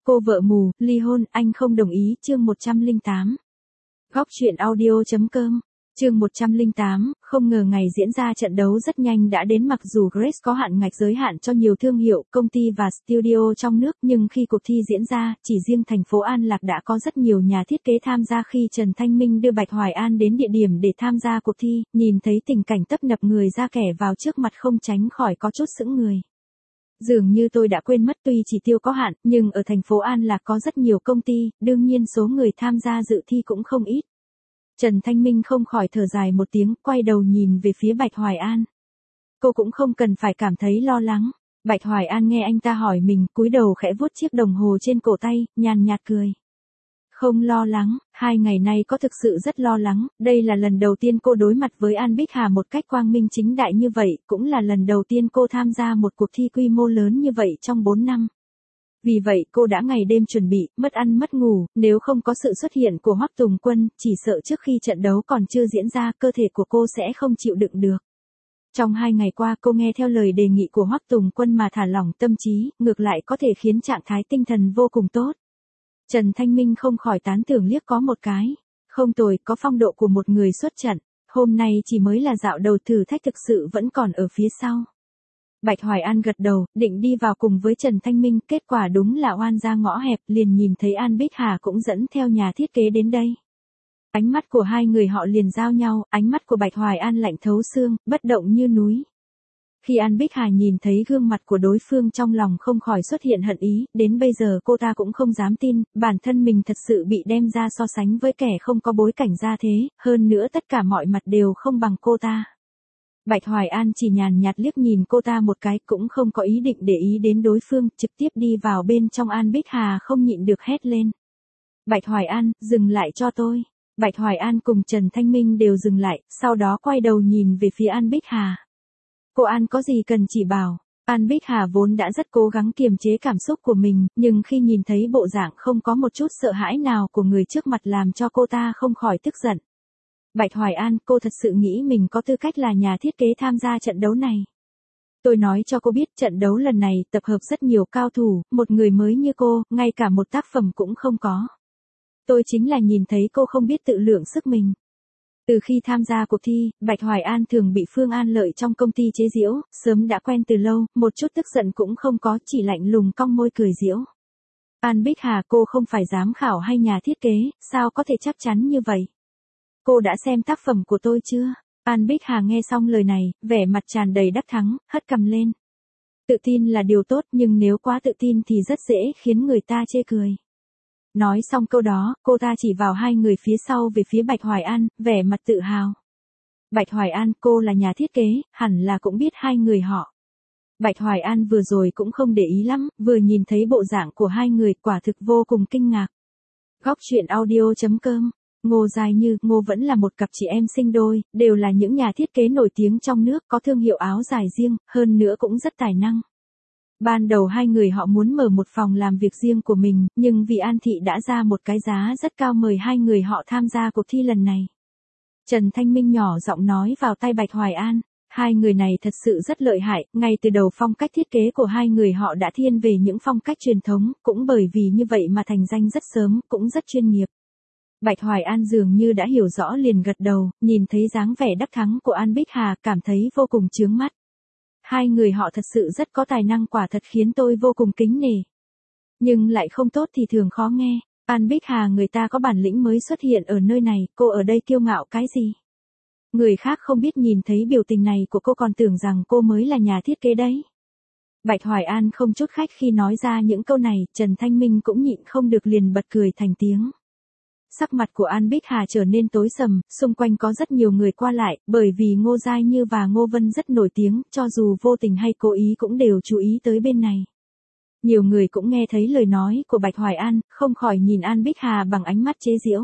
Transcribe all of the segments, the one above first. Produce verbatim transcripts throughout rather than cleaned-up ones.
Cô vợ mù, ly hôn, anh không đồng ý, chương một trăm lẻ tám. Góc truyện audio chấm com, chương một trăm lẻ tám, không ngờ ngày diễn ra trận đấu rất nhanh đã đến. Mặc dù Grace có hạn ngạch giới hạn cho nhiều thương hiệu, công ty và studio trong nước, nhưng khi cuộc thi diễn ra, chỉ riêng thành phố An Lạc đã có rất nhiều nhà thiết kế tham gia. Khi Trần Thanh Minh đưa Bạch Hoài An đến địa điểm để tham gia cuộc thi, nhìn thấy tình cảnh tấp nập người ra kẻ vào trước mặt không tránh khỏi có chút sững người. Dường như tôi đã quên mất, tuy chỉ tiêu có hạn, nhưng ở thành phố An Lạc có rất nhiều công ty, đương nhiên số người tham gia dự thi cũng không ít. Trần Thanh Minh không khỏi thở dài một tiếng, quay đầu nhìn về phía Bạch Hoài An. Cô cũng không cần phải cảm thấy lo lắng. Bạch Hoài An nghe anh ta hỏi mình, cúi đầu khẽ vuốt chiếc đồng hồ trên cổ tay, nhàn nhạt cười. Không lo lắng, hai ngày nay có thực sự rất lo lắng, đây là lần đầu tiên cô đối mặt với An Bích Hà một cách quang minh chính đại như vậy, cũng là lần đầu tiên cô tham gia một cuộc thi quy mô lớn như vậy trong bốn năm. Vì vậy cô đã ngày đêm chuẩn bị, mất ăn mất ngủ, nếu không có sự xuất hiện của Hoắc Tùng Quân, chỉ sợ trước khi trận đấu còn chưa diễn ra, cơ thể của cô sẽ không chịu đựng được. Trong hai ngày qua cô nghe theo lời đề nghị của Hoắc Tùng Quân mà thả lỏng tâm trí, ngược lại có thể khiến trạng thái tinh thần vô cùng tốt. Trần Thanh Minh không khỏi tán thưởng liếc có một cái. Không tồi, có phong độ của một người xuất trận. Hôm nay chỉ mới là dạo đầu, thử thách thực sự vẫn còn ở phía sau. Bạch Hoài An gật đầu, định đi vào cùng với Trần Thanh Minh, kết quả đúng là oan ra ngõ hẹp, liền nhìn thấy An Bích Hà cũng dẫn theo nhà thiết kế đến đây. Ánh mắt của hai người họ liền giao nhau, ánh mắt của Bạch Hoài An lạnh thấu xương, bất động như núi. Khi An Bích Hà nhìn thấy gương mặt của đối phương trong lòng không khỏi xuất hiện hận ý, đến bây giờ cô ta cũng không dám tin, bản thân mình thật sự bị đem ra so sánh với kẻ không có bối cảnh ra thế, hơn nữa tất cả mọi mặt đều không bằng cô ta. Bạch Hoài An chỉ nhàn nhạt liếc nhìn cô ta một cái, cũng không có ý định để ý đến đối phương, trực tiếp đi vào bên trong. An Bích Hà không nhịn được hét lên. Bạch Hoài An, dừng lại cho tôi. Bạch Hoài An cùng Trần Thanh Minh đều dừng lại, sau đó quay đầu nhìn về phía An Bích Hà. Cô An có gì cần chỉ bảo. An Bích Hà vốn đã rất cố gắng kiềm chế cảm xúc của mình, nhưng khi nhìn thấy bộ dạng không có một chút sợ hãi nào của người trước mặt làm cho cô ta không khỏi tức giận. Bạch Hoài An, cô thật sự nghĩ mình có tư cách là nhà thiết kế tham gia trận đấu này. Tôi nói cho cô biết, trận đấu lần này tập hợp rất nhiều cao thủ, một người mới như cô, ngay cả một tác phẩm cũng không có. Tôi chính là nhìn thấy cô không biết tự lượng sức mình. Từ khi tham gia cuộc thi, Bạch Hoài An thường bị Phương An Lợi trong công ty chế giễu, sớm đã quen từ lâu, một chút tức giận cũng không có, chỉ lạnh lùng cong môi cười giễu. An Bích Hà, cô không phải giám khảo hay nhà thiết kế, sao có thể chắc chắn như vậy? Cô đã xem tác phẩm của tôi chưa? An Bích Hà nghe xong lời này, vẻ mặt tràn đầy đắc thắng, hất cằm lên. Tự tin là điều tốt, nhưng nếu quá tự tin thì rất dễ khiến người ta chê cười. Nói xong câu đó, cô ta chỉ vào hai người phía sau về phía Bạch Hoài An, vẻ mặt tự hào. Bạch Hoài An, cô là nhà thiết kế, hẳn là cũng biết hai người họ. Bạch Hoài An vừa rồi cũng không để ý lắm, vừa nhìn thấy bộ dạng của hai người quả thực vô cùng kinh ngạc. Góc truyện audio chấm com, Ngô Giai Như, Ngô vẫn là một cặp chị em sinh đôi, đều là những nhà thiết kế nổi tiếng trong nước, có thương hiệu áo dài riêng, hơn nữa cũng rất tài năng. Ban đầu hai người họ muốn mở một phòng làm việc riêng của mình, nhưng vì An Thị đã ra một cái giá rất cao mời hai người họ tham gia cuộc thi lần này. Trần Thanh Minh nhỏ giọng nói vào tai Bạch Hoài An, hai người này thật sự rất lợi hại, ngay từ đầu phong cách thiết kế của hai người họ đã thiên về những phong cách truyền thống, cũng bởi vì như vậy mà thành danh rất sớm, cũng rất chuyên nghiệp. Bạch Hoài An dường như đã hiểu rõ liền gật đầu, nhìn thấy dáng vẻ đắc thắng của An Bích Hà, cảm thấy vô cùng chướng mắt. Hai người họ thật sự rất có tài năng, quả thật khiến tôi vô cùng kính nể. Nhưng lại không tốt thì thường khó nghe. An Bích Hà, người ta có bản lĩnh mới xuất hiện ở nơi này, cô ở đây kiêu ngạo cái gì? Người khác không biết nhìn thấy biểu tình này của cô còn tưởng rằng cô mới là nhà thiết kế đấy. Bạch Hoài An không chút khách khi nói ra những câu này, Trần Thanh Minh cũng nhịn không được liền bật cười thành tiếng. Sắc mặt của An Bích Hà trở nên tối sầm, xung quanh có rất nhiều người qua lại, bởi vì Ngô Giai Như và Ngô Vân rất nổi tiếng, cho dù vô tình hay cố ý cũng đều chú ý tới bên này. Nhiều người cũng nghe thấy lời nói của Bạch Hoài An, không khỏi nhìn An Bích Hà bằng ánh mắt chế giễu.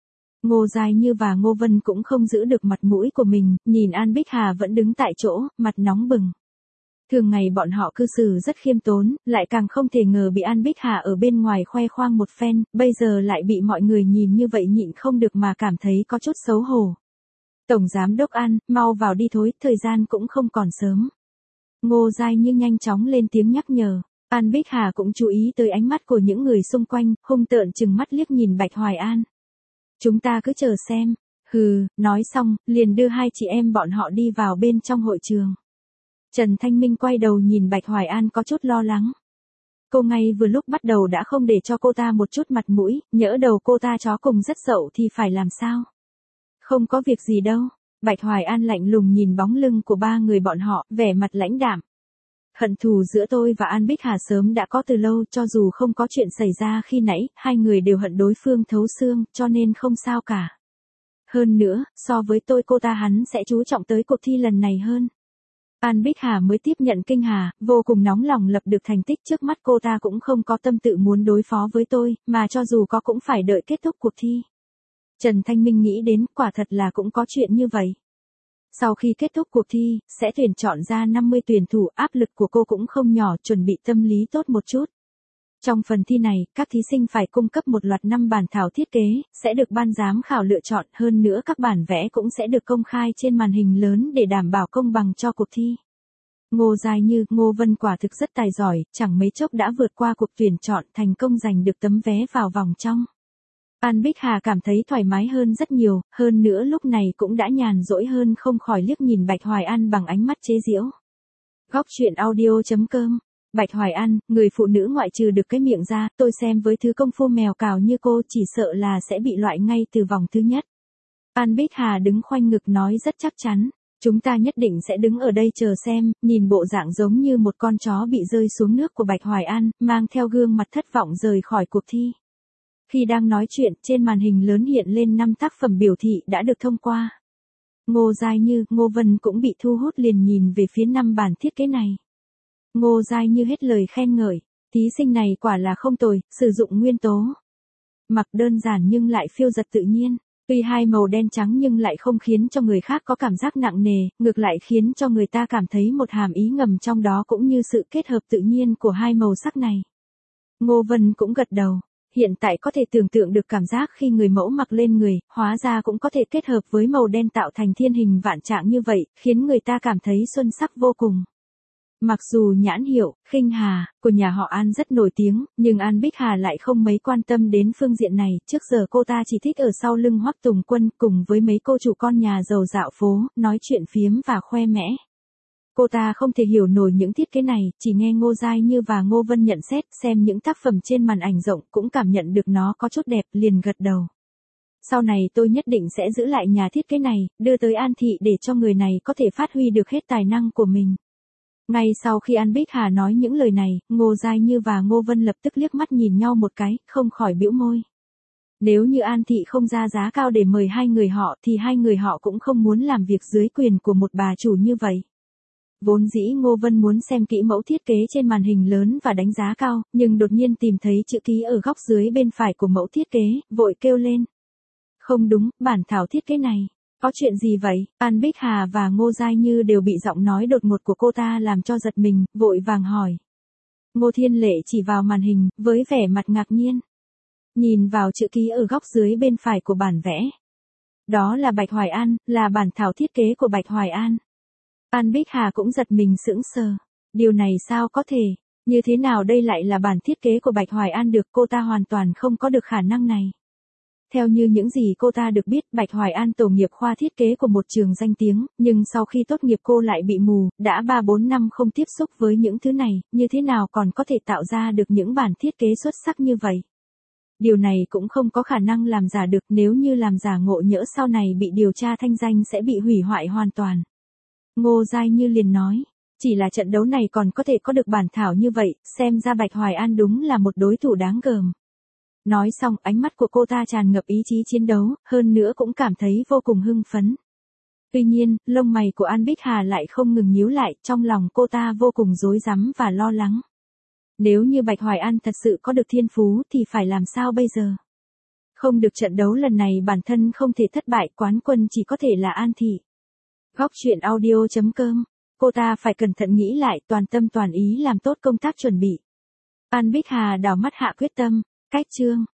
Ngô Giai Như và Ngô Vân cũng không giữ được mặt mũi của mình, nhìn An Bích Hà vẫn đứng tại chỗ, mặt nóng bừng. Thường ngày bọn họ cư xử rất khiêm tốn, lại càng không thể ngờ bị An Bích Hà ở bên ngoài khoe khoang một phen, bây giờ lại bị mọi người nhìn như vậy nhịn không được mà cảm thấy có chút xấu hổ. Tổng giám đốc An, mau vào đi thôi, thời gian cũng không còn sớm. Ngô Giai Như nhanh chóng lên tiếng nhắc nhở. An Bích Hà cũng chú ý tới ánh mắt của những người xung quanh, hung tợn trừng mắt liếc nhìn Bạch Hoài An. Chúng ta cứ chờ xem. Hừ, nói xong, liền đưa hai chị em bọn họ đi vào bên trong hội trường. Trần Thanh Minh quay đầu nhìn Bạch Hoài An có chút lo lắng. Cô ngay vừa lúc bắt đầu đã không để cho cô ta một chút mặt mũi, nhỡ đầu cô ta chó cùng rất dậu thì phải làm sao? Không có việc gì đâu. Bạch Hoài An lạnh lùng nhìn bóng lưng của ba người bọn họ, vẻ mặt lãnh đạm. Hận thù giữa tôi và An Bích Hà sớm đã có từ lâu, cho dù không có chuyện xảy ra khi nãy, hai người đều hận đối phương thấu xương, cho nên không sao cả. Hơn nữa, so với tôi cô ta hắn sẽ chú trọng tới cuộc thi lần này hơn. An Bích Hà mới tiếp nhận kinh hà, vô cùng nóng lòng lập được thành tích, trước mắt cô ta cũng không có tâm tự muốn đối phó với tôi, mà cho dù có cũng phải đợi kết thúc cuộc thi. Trần Thanh Minh nghĩ đến, quả thật là cũng có chuyện như vậy. Sau khi kết thúc cuộc thi, sẽ tuyển chọn ra năm mươi tuyển thủ, áp lực của cô cũng không nhỏ, chuẩn bị tâm lý tốt một chút. Trong phần thi này, các thí sinh phải cung cấp một loạt năm bản thảo thiết kế, sẽ được ban giám khảo lựa chọn, hơn nữa các bản vẽ cũng sẽ được công khai trên màn hình lớn để đảm bảo công bằng cho cuộc thi. Ngô Giai Như, Ngô Vân quả thực rất tài giỏi, chẳng mấy chốc đã vượt qua cuộc tuyển chọn, thành công giành được tấm vé vào vòng trong. An Bích Hà cảm thấy thoải mái hơn rất nhiều, hơn nữa lúc này cũng đã nhàn rỗi hơn, không khỏi liếc nhìn Bạch Hoài An bằng ánh mắt chế giễu. Góc truyện audio chấm com. Bạch Hoài An, người phụ nữ ngoại trừ được cái miệng ra, tôi xem với thứ công phu mèo cào như cô chỉ sợ là sẽ bị loại ngay từ vòng thứ nhất. An Bích Hà đứng khoanh ngực nói rất chắc chắn. Chúng ta nhất định sẽ đứng ở đây chờ xem, nhìn bộ dạng giống như một con chó bị rơi xuống nước của Bạch Hoài An, mang theo gương mặt thất vọng rời khỏi cuộc thi. Khi đang nói chuyện, trên màn hình lớn hiện lên năm tác phẩm biểu thị đã được thông qua. Ngô Giai Như, Ngô Vân cũng bị thu hút liền nhìn về phía năm bản thiết kế này. Ngô Giai Như hết lời khen ngợi, thí sinh này quả là không tồi, sử dụng nguyên tố. Mặc đơn giản nhưng lại phiêu giật tự nhiên, tuy hai màu đen trắng nhưng lại không khiến cho người khác có cảm giác nặng nề, ngược lại khiến cho người ta cảm thấy một hàm ý ngầm trong đó cũng như sự kết hợp tự nhiên của hai màu sắc này. Ngô Vân cũng gật đầu. Hiện tại có thể tưởng tượng được cảm giác khi người mẫu mặc lên người, hóa ra cũng có thể kết hợp với màu đen tạo thành thiên hình vạn trạng như vậy, khiến người ta cảm thấy xuân sắc vô cùng. Mặc dù nhãn hiệu, Khinh Hà, của nhà họ An rất nổi tiếng, nhưng An Bích Hà lại không mấy quan tâm đến phương diện này, trước giờ cô ta chỉ thích ở sau lưng Hoắc Tùng Quân cùng với mấy cô chủ con nhà giàu dạo phố, nói chuyện phiếm và khoe mẽ. Cô ta không thể hiểu nổi những thiết kế này, chỉ nghe Ngô Giai Như và Ngô Vân nhận xét, xem những tác phẩm trên màn ảnh rộng cũng cảm nhận được nó có chút đẹp, liền gật đầu. Sau này tôi nhất định sẽ giữ lại nhà thiết kế này, đưa tới An Thị để cho người này có thể phát huy được hết tài năng của mình. Ngay sau khi An Bích Hà nói những lời này, Ngô Giai Như và Ngô Vân lập tức liếc mắt nhìn nhau một cái, không khỏi bĩu môi. Nếu như An Thị không ra giá cao để mời hai người họ thì hai người họ cũng không muốn làm việc dưới quyền của một bà chủ như vậy. Vốn dĩ Ngô Vân muốn xem kỹ mẫu thiết kế trên màn hình lớn và đánh giá cao, nhưng đột nhiên tìm thấy chữ ký ở góc dưới bên phải của mẫu thiết kế, vội kêu lên. Không đúng, bản thảo thiết kế này. Có chuyện gì vậy? An Bích Hà và Ngô Giai Như đều bị giọng nói đột ngột của cô ta làm cho giật mình, vội vàng hỏi. Ngô Thiên Lệ chỉ vào màn hình, với vẻ mặt ngạc nhiên. Nhìn vào chữ ký ở góc dưới bên phải của bản vẽ. Đó là Bạch Hoài An, là bản thảo thiết kế của Bạch Hoài An. An Bích Hà cũng giật mình sững sờ. Điều này sao có thể? Như thế nào đây lại là bản thiết kế của Bạch Hoài An được? Cô ta hoàn toàn không có được khả năng này. Theo như những gì cô ta được biết, Bạch Hoài An tổ nghiệp khoa thiết kế của một trường danh tiếng, nhưng sau khi tốt nghiệp cô lại bị mù, đã ba bốn năm không tiếp xúc với những thứ này, như thế nào còn có thể tạo ra được những bản thiết kế xuất sắc như vậy? Điều này cũng không có khả năng làm giả được, nếu như làm giả ngộ nhỡ sau này bị điều tra thanh danh sẽ bị hủy hoại hoàn toàn. Ngô Giai Như liền nói, chỉ là trận đấu này còn có thể có được bản thảo như vậy, xem ra Bạch Hoài An đúng là một đối thủ đáng gờm. Nói xong, ánh mắt của cô ta tràn ngập ý chí chiến đấu, hơn nữa cũng cảm thấy vô cùng hưng phấn. Tuy nhiên, lông mày của An Bích Hà lại không ngừng nhíu lại, trong lòng cô ta vô cùng rối rắm và lo lắng. Nếu như Bạch Hoài An thật sự có được thiên phú thì phải làm sao bây giờ? Không được trận đấu lần này bản thân không thể thất bại, quán quân chỉ có thể là An Thị. Góc truyện audio chấm com. Cô ta phải cẩn thận nghĩ lại, toàn tâm toàn ý làm tốt công tác chuẩn bị. An Bích Hà đảo mắt hạ quyết tâm. Cách chương.